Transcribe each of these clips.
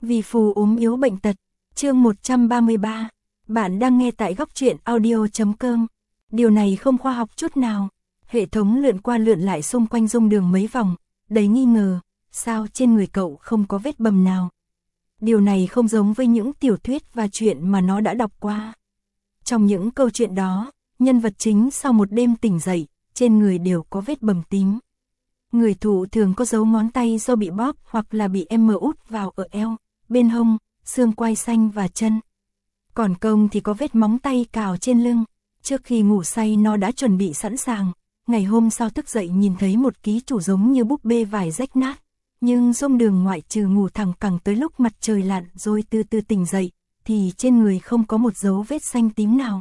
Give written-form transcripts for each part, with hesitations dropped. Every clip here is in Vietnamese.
Vì phù ốm yếu bệnh tật. Chương 133. Bạn đang nghe tại góc truyện audio.com. Điều này không khoa học chút nào. Hệ thống lượn qua lượn lại xung quanh Dung Đường mấy vòng, đầy nghi ngờ, sao trên người cậu không có vết bầm nào? Điều này không giống với những tiểu thuyết và chuyện mà nó đã đọc qua. Trong những câu chuyện đó, nhân vật chính sau một đêm tỉnh dậy, trên người đều có vết bầm tím. Người thụ thường có dấu ngón tay do bị bóp hoặc là bị út vào ở eo, bên hông, xương quai xanh và chân. Còn Công thì có vết móng tay cào trên lưng. Trước khi ngủ say nó đã chuẩn bị sẵn sàng. Ngày hôm sau thức dậy nhìn thấy một ký chủ giống như búp bê vải rách nát. Nhưng Dung Đường ngoại trừ ngủ thẳng cẳng tới lúc mặt trời lặn rồi từ từ tỉnh dậy, thì trên người không có một dấu vết xanh tím nào.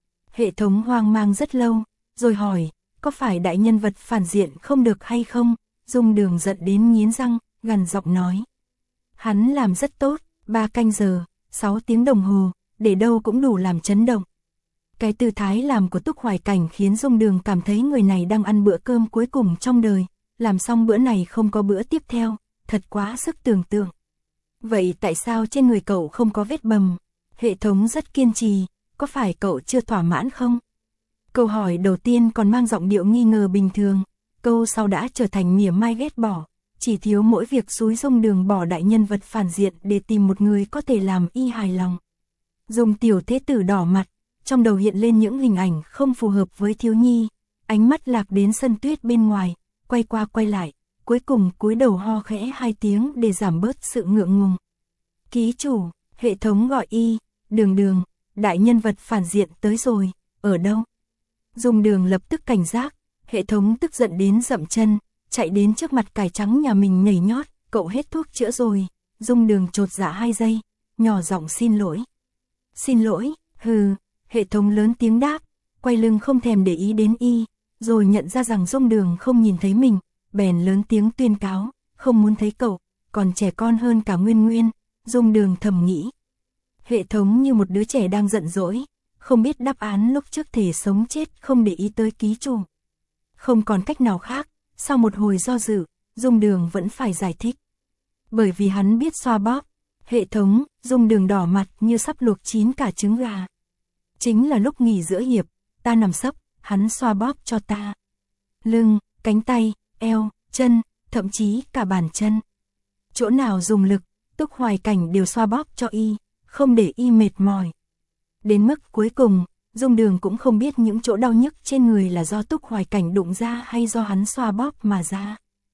Hệ thống hoang mang rất lâu, rồi hỏi, có phải đại nhân vật phản diện không được hay không? Dung Đường giận đến nghiến răng, gằn giọng nói. Hắn làm rất tốt, 3 canh giờ, 6 tiếng đồng hồ, để đâu cũng đủ làm chấn động. Cái tư thái làm của Túc Hoài Cảnh khiến Dung Đường cảm thấy người này đang ăn bữa cơm cuối cùng trong đời, làm xong bữa này không có bữa tiếp theo, thật quá sức tưởng tượng. Vậy tại sao trên người cậu không có vết bầm? Hệ thống rất kiên trì, có phải cậu chưa thỏa mãn không? Câu hỏi đầu tiên còn mang giọng điệu nghi ngờ bình thường, câu sau đã trở thành mỉa mai ghét bỏ, chỉ thiếu mỗi việc xúi Dung Đường bỏ đại nhân vật phản diện để tìm một người có thể làm y hài lòng. Dung tiểu thế tử đỏ mặt, trong đầu hiện lên những hình ảnh không phù hợp với thiếu nhi, ánh mắt lạc đến sân tuyết bên ngoài, quay qua quay lại, cuối cùng cúi đầu ho khẽ 2 tiếng để giảm bớt sự ngượng ngùng. Ký chủ, hệ thống gọi y, Đường, đại nhân vật phản diện tới rồi, ở đâu? Dung Đường lập tức cảnh giác, hệ thống tức giận đến dậm chân, chạy đến trước mặt cải trắng nhà mình nhảy nhót, cậu hết thuốc chữa rồi. Dung Đường chột dạ 2 giây, nhỏ giọng xin lỗi. Xin lỗi, hừ, hệ thống lớn tiếng đáp, quay lưng không thèm để ý đến y, rồi nhận ra rằng Dung Đường không nhìn thấy mình, bèn lớn tiếng tuyên cáo, không muốn thấy cậu, còn trẻ con hơn cả Nguyên. Dung Đường thầm nghĩ. Hệ thống như một đứa trẻ đang giận dỗi, không biết đáp án lúc trước thể sống chết không để ý tới ký chủ. Không còn cách nào khác, sau một hồi do dự, Dung Đường vẫn phải giải thích. Bởi vì hắn biết xoa bóp. Hệ thống, Dung Đường đỏ mặt như sắp luộc chín cả trứng gà. Chính là lúc nghỉ giữa hiệp, ta nằm sấp, hắn xoa bóp cho ta. Lưng, cánh tay, eo, chân, thậm chí cả bàn chân. Chỗ nào dùng lực, Túc Hoài Cảnh đều xoa bóp cho y, không để y mệt mỏi. Đến mức cuối cùng, Dung Đường cũng không biết những chỗ đau nhức trên người là do Túc Hoài Cảnh đụng ra hay do hắn xoa bóp mà ra.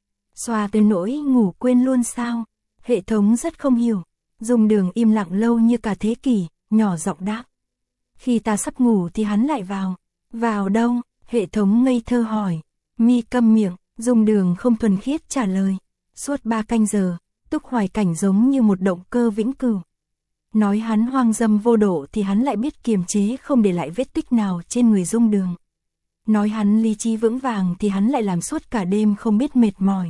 Xoa tới nỗi ngủ quên luôn sao? Hệ thống rất không hiểu. Dung Đường im lặng lâu như cả thế kỷ, nhỏ giọng đáp. Khi ta sắp ngủ thì hắn lại vào. Vào đâu? Hệ thống ngây thơ hỏi. Mi câm miệng, Dung Đường không thuần khiết trả lời. Suốt 3 canh giờ, Túc Hoài Cảnh giống như một động cơ vĩnh cửu. Nói hắn hoang dâm vô độ thì hắn lại biết kiềm chế không để lại vết tích nào trên người Dung Đường. Nói hắn lý trí vững vàng thì hắn lại làm suốt cả đêm không biết mệt mỏi.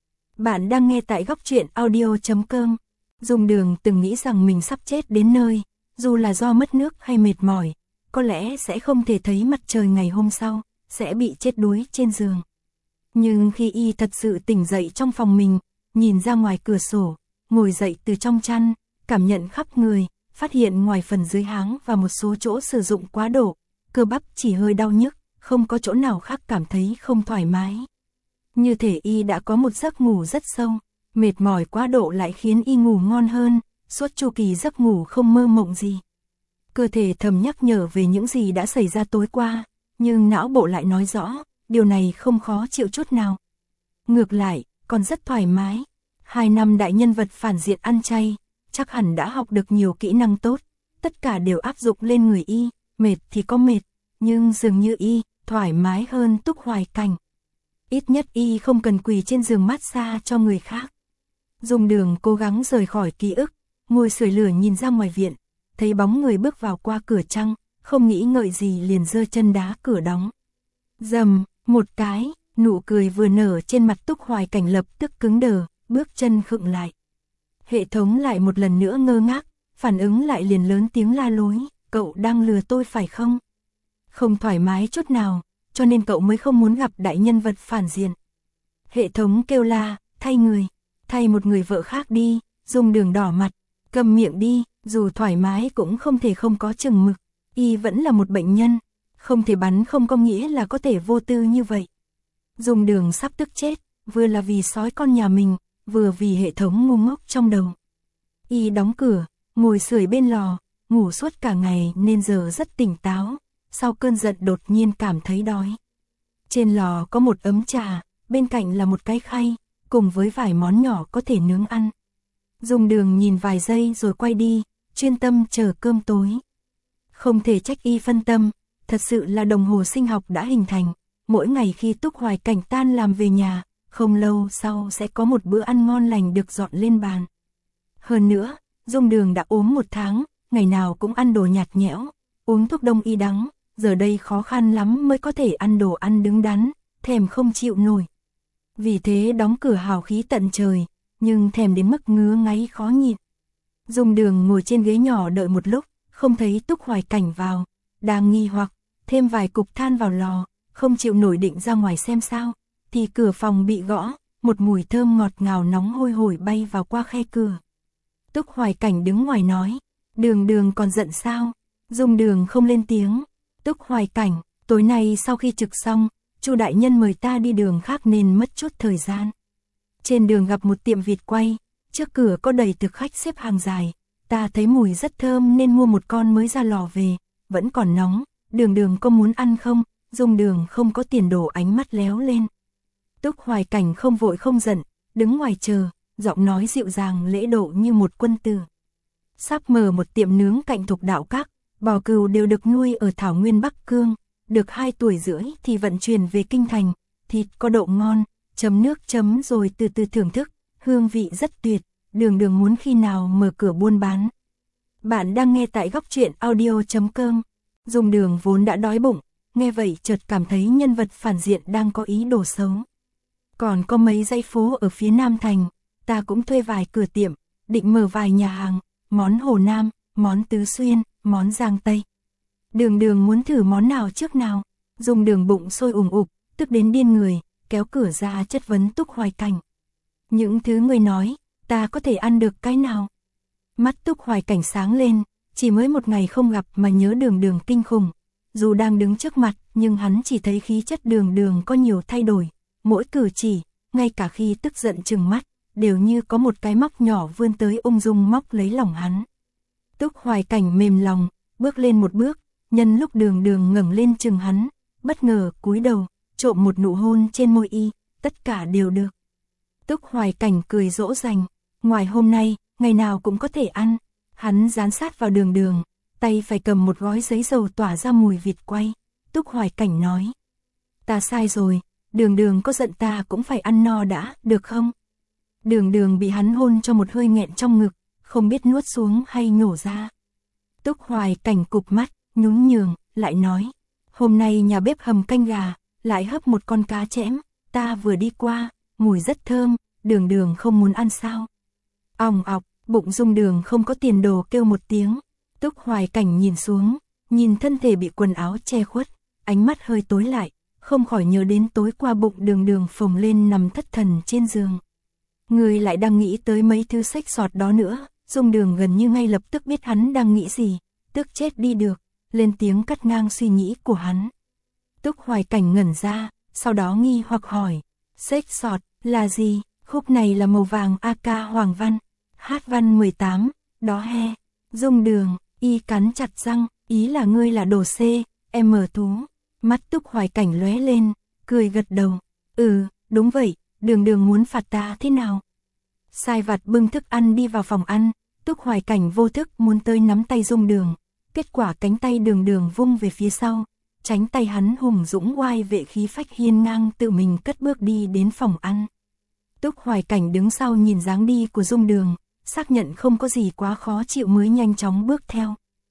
Bạn đang nghe tại góc truyện audio.com. Dung Đường từng nghĩ rằng mình sắp chết đến nơi, dù là do mất nước hay mệt mỏi, có lẽ sẽ không thể thấy mặt trời ngày hôm sau, sẽ bị chết đuối trên giường. Nhưng khi y thật sự tỉnh dậy trong phòng mình, nhìn ra ngoài cửa sổ, ngồi dậy từ trong chăn, cảm nhận khắp người, phát hiện ngoài phần dưới háng và một số chỗ sử dụng quá độ, cơ bắp chỉ hơi đau nhức, không có chỗ nào khác cảm thấy không thoải mái. Như thể y đã có một giấc ngủ rất sâu, mệt mỏi quá độ lại khiến y ngủ ngon hơn, suốt chu kỳ giấc ngủ không mơ mộng gì. Cơ thể thầm nhắc nhở về những gì đã xảy ra tối qua, nhưng não bộ lại nói rõ, điều này không khó chịu chút nào. Ngược lại, còn rất thoải mái. 2 năm đại nhân vật phản diện ăn chay, chắc hẳn đã học được nhiều kỹ năng tốt, tất cả đều áp dụng lên người y, mệt thì có mệt, nhưng dường như y thoải mái hơn Túc Hoài Cảnh. Ít nhất y không cần quỳ trên giường massage cho người khác. Dung Đường cố gắng rời khỏi ký ức, ngồi sưởi lửa nhìn ra ngoài viện, thấy bóng người bước vào qua cửa trăng, không nghĩ ngợi gì liền giơ chân đá cửa đóng. Rầm, một cái, nụ cười vừa nở trên mặt Túc Hoài Cảnh lập tức cứng đờ, bước chân khựng lại. Hệ thống lại một lần nữa ngơ ngác, phản ứng lại liền lớn tiếng la lối, cậu đang lừa tôi phải không? Không thoải mái chút nào, cho nên cậu mới không muốn gặp đại nhân vật phản diện. Hệ thống kêu la, thay một người vợ khác đi. Dung Đường đỏ mặt, Cầm miệng đi, dù thoải mái cũng không thể không có chừng mực. Y vẫn là một bệnh nhân, không thể bắn không có nghĩa là có thể vô tư như vậy. Dung Đường sắp tức chết, vừa là vì sói con nhà mình, vừa vì hệ thống ngu ngốc trong đầu. Y đóng cửa, ngồi sưởi bên lò, ngủ suốt cả ngày nên giờ rất tỉnh táo, sau cơn giận đột nhiên cảm thấy đói. Trên lò có một ấm trà, bên cạnh là một cái khay, cùng với vài món nhỏ có thể nướng ăn. Dung Đường nhìn vài giây rồi quay đi, chuyên tâm chờ cơm tối. Không thể trách y phân tâm, thật sự là đồng hồ sinh học đã hình thành, mỗi ngày khi Túc Hoài Cảnh tan làm về nhà, không lâu sau sẽ có một bữa ăn ngon lành được dọn lên bàn. Hơn nữa, Dung Đường đã ốm 1 tháng, ngày nào cũng ăn đồ nhạt nhẽo, uống thuốc đông y đắng, giờ đây khó khăn lắm mới có thể ăn đồ ăn đứng đắn, thèm không chịu nổi. Vì thế đóng cửa hào khí tận trời, nhưng thèm đến mức ngứa ngáy khó nhịn. Dung Đường ngồi trên ghế nhỏ đợi một lúc, không thấy Túc Hoài Cảnh vào, đang nghi hoặc, thêm vài cục than vào lò, không chịu nổi định ra ngoài xem sao, thì cửa phòng bị gõ, một mùi thơm ngọt ngào nóng hôi hổi bay vào qua khe cửa. Túc Hoài Cảnh đứng ngoài nói, Đường Đường còn giận sao? Dung Đường không lên tiếng. Túc Hoài Cảnh, tối nay sau khi trực xong, Chu đại nhân mời ta đi đường khác nên mất chút thời gian. Trên đường gặp một tiệm vịt quay, trước cửa có đầy thực khách xếp hàng dài, ta thấy mùi rất thơm nên mua một con mới ra lò về, vẫn còn nóng, Đường Đường có muốn ăn không? Dung Đường không có tiền đổ, ánh mắt léo lên. Túc Hoài Cảnh không vội không giận, đứng ngoài chờ, giọng nói dịu dàng lễ độ như một quân tử. Sắp mở một tiệm nướng cạnh Thục Đạo Các, bò cừu đều được nuôi ở thảo nguyên Bắc Cương, được 2 tuổi rưỡi thì vận chuyển về kinh thành, thịt có độ ngon, chấm nước chấm rồi từ từ thưởng thức, hương vị rất tuyệt, Đường Đường muốn khi nào mở cửa buôn bán. Bạn đang nghe tại Góc Truyện Audio.com. Dung Đường vốn đã đói bụng, nghe vậy chợt cảm thấy nhân vật phản diện đang có ý đồ xấu. Còn có mấy dãy phố ở phía Nam Thành, ta cũng thuê vài cửa tiệm, định mở vài nhà hàng, món Hồ Nam, món Tứ Xuyên, món Giang Tây. Đường Đường muốn thử món nào trước nào? Dung Đường bụng sôi ủng ục, tức đến điên người, kéo cửa ra chất vấn Túc Hoài Cảnh. Những thứ người nói, ta có thể ăn được cái nào? Mắt Túc Hoài Cảnh sáng lên, chỉ mới 1 ngày không gặp mà nhớ Đường Đường kinh khủng. Dù đang đứng trước mặt, nhưng hắn chỉ thấy khí chất Đường Đường có nhiều thay đổi, mỗi cử chỉ, ngay cả khi tức giận trừng mắt, đều như có một cái móc nhỏ vươn tới ung dung móc lấy lòng hắn. Túc Hoài Cảnh mềm lòng, bước lên một bước, nhân lúc Đường Đường ngẩng lên chừng hắn, bất ngờ cúi đầu, trộm một nụ hôn trên môi y, tất cả đều được. Túc Hoài Cảnh cười dỗ dành, ngoài hôm nay, ngày nào cũng có thể ăn. Hắn dán sát vào Đường Đường, tay phải cầm một gói giấy dầu tỏa ra mùi vịt quay. Túc Hoài Cảnh nói, ta sai rồi, Đường Đường có giận ta cũng phải ăn no đã, được không? Đường Đường bị hắn hôn cho một hơi nghẹn trong ngực, không biết nuốt xuống hay nhổ ra. Túc Hoài Cảnh cụp mắt, nhún nhường, lại nói, hôm nay nhà bếp hầm canh gà, lại hấp một con cá chẽm, ta vừa đi qua, mùi rất thơm, Đường Đường không muốn ăn sao? Òng ọc, bụng Dung Đường không có tiền đồ kêu một tiếng. Túc Hoài Cảnh nhìn xuống, nhìn thân thể bị quần áo che khuất, ánh mắt hơi tối lại, không khỏi nhớ đến tối qua bụng Đường Đường phồng lên nằm thất thần trên giường. Người lại đang nghĩ tới mấy thứ xếch xọt đó nữa. Dung Đường gần như ngay lập tức biết hắn đang nghĩ gì, tức chết đi được, lên tiếng cắt ngang suy nghĩ của hắn. Túc Hoài Cảnh ngẩn ra, sau đó nghi hoặc hỏi, xếch xọt là gì? Khúc này là màu vàng AK Hoàng Văn, hát văn 18, đó he. Dung Đường, y cắn chặt răng, ý là ngươi là đồ C, em mở thú. Mắt Túc Hoài Cảnh lóe lên, cười gật đầu, đúng vậy, Đường Đường muốn phạt ta thế nào? Sai vặt bưng thức ăn đi vào phòng ăn, Túc Hoài Cảnh vô thức muốn tới nắm tay Dung Đường, kết quả cánh tay Đường Đường vung về phía sau, tránh tay hắn hùng dũng oai vệ khí phách hiên ngang tự mình cất bước đi đến phòng ăn. Túc Hoài Cảnh đứng sau nhìn dáng đi của Dung Đường, xác nhận không có gì quá khó chịu mới nhanh chóng bước theo.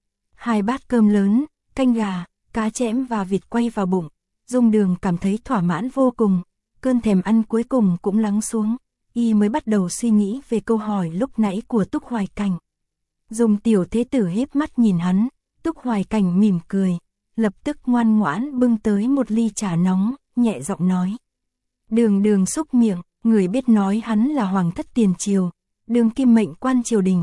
2 bát cơm lớn, canh gà, cá chẽm và vịt quay vào bụng, Dung Đường cảm thấy thỏa mãn vô cùng, cơn thèm ăn cuối cùng cũng lắng xuống, y mới bắt đầu suy nghĩ về câu hỏi lúc nãy của Túc Hoài Cảnh. Dung tiểu thế tử híp mắt nhìn hắn, Túc Hoài Cảnh mỉm cười, lập tức ngoan ngoãn bưng tới một ly trà nóng, nhẹ giọng nói. Đường Đường xúc miệng, người biết nói hắn là hoàng thất tiền triều, đường kim mệnh quan triều đình,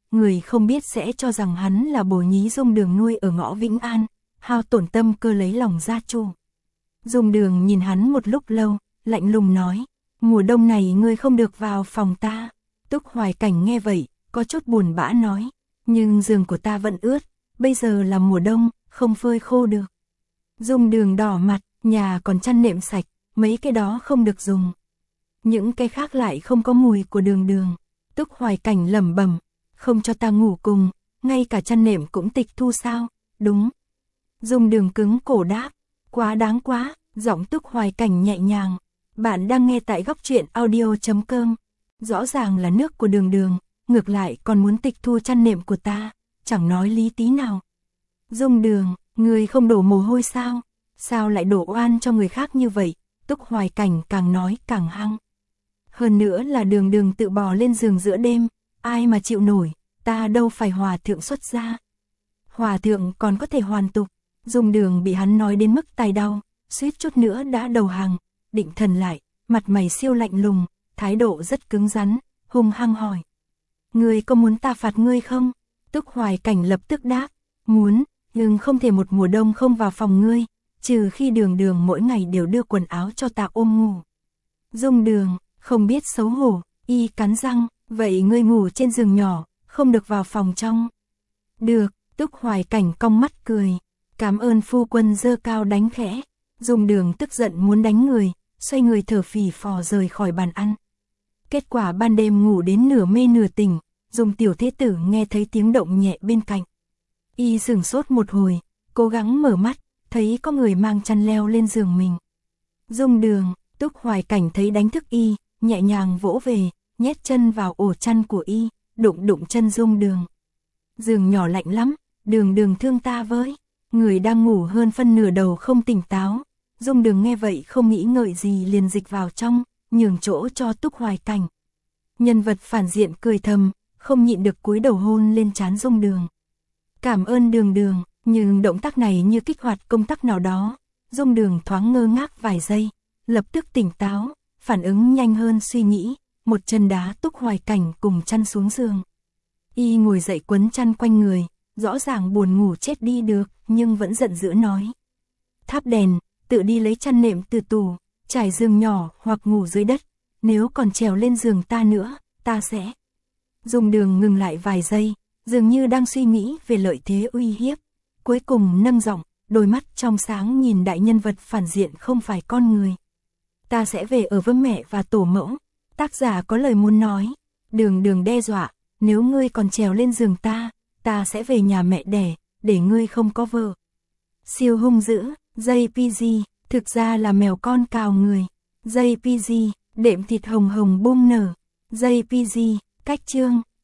người không biết sẽ cho rằng hắn là bồ nhí Dung Đường nuôi ở ngõ Vĩnh An, hao tổn tâm cơ lấy lòng gia chủ. Dung Đường nhìn hắn một lúc lâu, lạnh lùng nói, mùa đông này ngươi không được vào phòng ta. Túc Hoài Cảnh nghe vậy, có chút buồn bã nói, nhưng giường của ta vẫn ướt, bây giờ là mùa đông, không phơi khô được. Dung Đường đỏ mặt, nhà còn chăn nệm sạch, mấy cái đó không được dùng. Những cái khác lại không có mùi của Đường Đường. Túc Hoài Cảnh lẩm bẩm, không cho ta ngủ cùng, ngay cả chăn nệm cũng tịch thu sao? Đúng. Dung Đường cứng cổ đáp, quá đáng quá, giọng Túc Hoài Cảnh nhẹ nhàng. Bạn đang nghe tại góc truyện audio.com. Rõ ràng là nước của Đường Đường, ngược lại còn muốn tịch thu chăn nệm của ta, chẳng nói lý tí nào. Dung Đường, người không đổ mồ hôi sao? Sao lại đổ oan cho người khác như vậy? Túc Hoài Cảnh càng nói càng hăng. Hơn nữa là Đường Đường tự bò lên giường giữa đêm, ai mà chịu nổi, ta đâu phải hòa thượng xuất gia. Hòa thượng còn có thể hoàn tục. Dung Đường bị hắn nói đến mức tai đau, suýt chút nữa đã đầu hàng, định thần lại, mặt mày siêu lạnh lùng, thái độ rất cứng rắn, hung hăng hỏi. Ngươi có muốn ta phạt ngươi không? Túc Hoài Cảnh lập tức đáp, muốn, nhưng không thể một mùa đông không vào phòng ngươi, trừ khi Đường Đường mỗi ngày đều đưa quần áo cho ta ôm ngủ. Dung Đường, không biết xấu hổ, y cắn răng, vậy ngươi ngủ trên giường nhỏ, không được vào phòng trong. Được, Túc Hoài Cảnh cong mắt cười, cảm ơn phu quân giơ cao đánh khẽ. Dung Đường tức giận muốn đánh người, xoay người thở phì phò rời khỏi bàn ăn. Kết quả ban đêm ngủ đến nửa mê nửa tỉnh, Dung tiểu thế tử nghe thấy tiếng động nhẹ bên cạnh. Y sửng sốt một hồi, cố gắng mở mắt, thấy có người mang chăn leo lên giường mình. Dung Đường, Túc Hoài Cảnh thấy đánh thức y, nhẹ nhàng vỗ về, nhét chân vào ổ chăn của y, đụng đụng chân Dung Đường. Giường nhỏ lạnh lắm, Đường Đường thương ta với. Người đang ngủ hơn phân nửa đầu không tỉnh táo. Dung Đường nghe vậy không nghĩ ngợi gì liền dịch vào trong, nhường chỗ cho Túc Hoài Cảnh. Nhân vật phản diện cười thầm, không nhịn được cúi đầu hôn lên trán Dung Đường. Cảm ơn Đường Đường, nhưng động tác này như kích hoạt công tắc nào đó. Dung Đường thoáng ngơ ngác vài giây, lập tức tỉnh táo, phản ứng nhanh hơn suy nghĩ, một chân đá Túc Hoài Cảnh cùng chăn xuống giường. Y ngồi dậy quấn chăn quanh người, rõ ràng buồn ngủ chết đi được, nhưng vẫn giận dữ nói. Thắp đèn, tự đi lấy chăn nệm từ tủ, trải giường nhỏ hoặc ngủ dưới đất, nếu còn trèo lên giường ta nữa, ta sẽ. Dung Đường ngừng lại vài giây, dường như đang suy nghĩ về lợi thế uy hiếp, cuối cùng nâng giọng, đôi mắt trong sáng nhìn đại nhân vật phản diện không phải con người. Ta sẽ về ở với mẹ và tổ mẫu. Tác giả có lời muốn nói. Đường Đường đe dọa, nếu ngươi còn trèo lên giường ta sẽ về nhà mẹ đẻ, để ngươi không có vợ. Siêu hung dữ, JPG, thực ra là mèo con cào người. JPG, đệm thịt hồng hồng bung nở. JPG, cách chương.